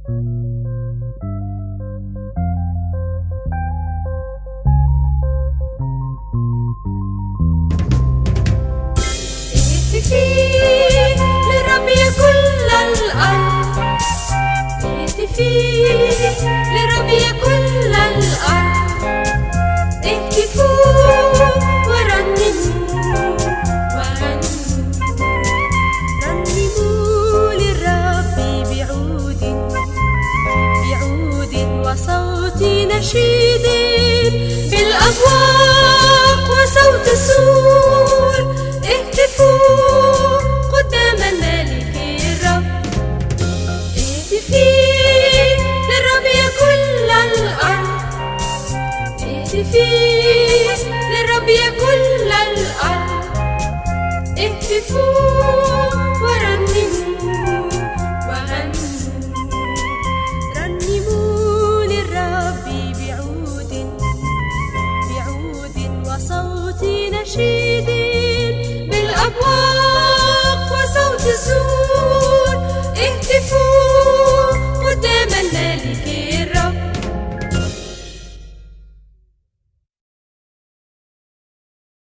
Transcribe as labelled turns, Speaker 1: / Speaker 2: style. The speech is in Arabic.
Speaker 1: اهتفي للرب يا كل الأرض، اهتفي للرب يا كل الأرض، اهتفوا ورنموا رنموا للرب بعود وصوت نشيد، بالأبواق وصوت السور، اهتفوا قدام الملك الرب. اهتفي للرب يا كل الأرض، اهتفي للرب يا كل الأرض، اهتفوا ورنموا رنموا للرب بعود وصوت نشيد، بالأبواب